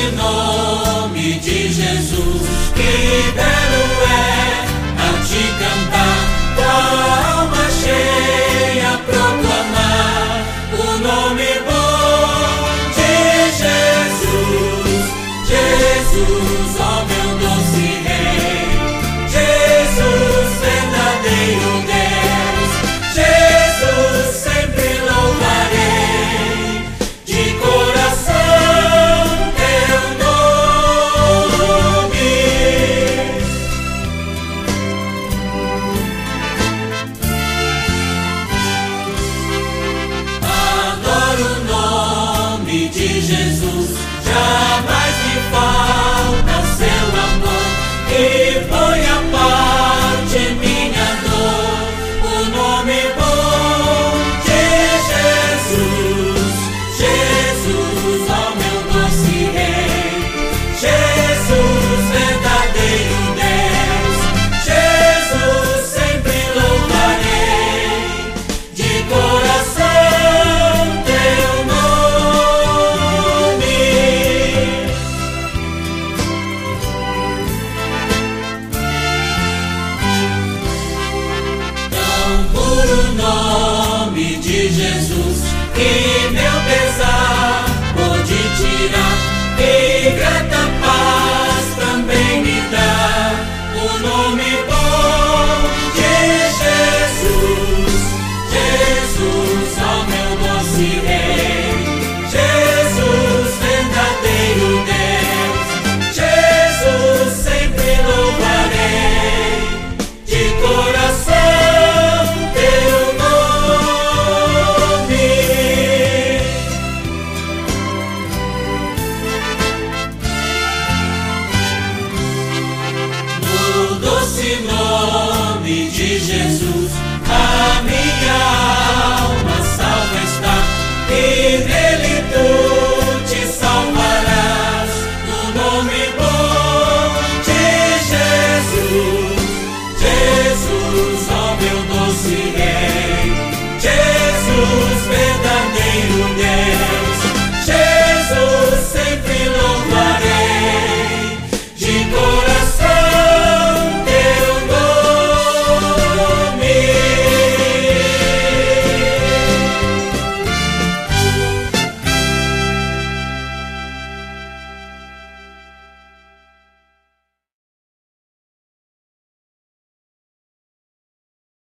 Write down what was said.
doce nome de Jesus, que belo é a te cantar, tua alma cheia proclamar o nome bom de Jesus. Jesus, ó meu doce Rei, Jesus, verdadeiro Deus, Jesus, sempre louvarei de coração teu nome. Adoro o nome de Jesus, jamais me falta seu amor, e põe a parte minha dor. O nome bom de Jesus, Jesus, ó meu doce Rei, Jesus, verdadeiro Deus, Jesus, sempre louvarei de coração teu nome. Tão puro nome de Jesus, que meu pesar pode tirar, e grata paz também me dá. O nome bom de Jesus, Jesus, ó meu doce Rei, Jesus, verdadeiro Deus, Jesus, sempre louvarei de coração teu nome. No doce nome de Jesus, a minha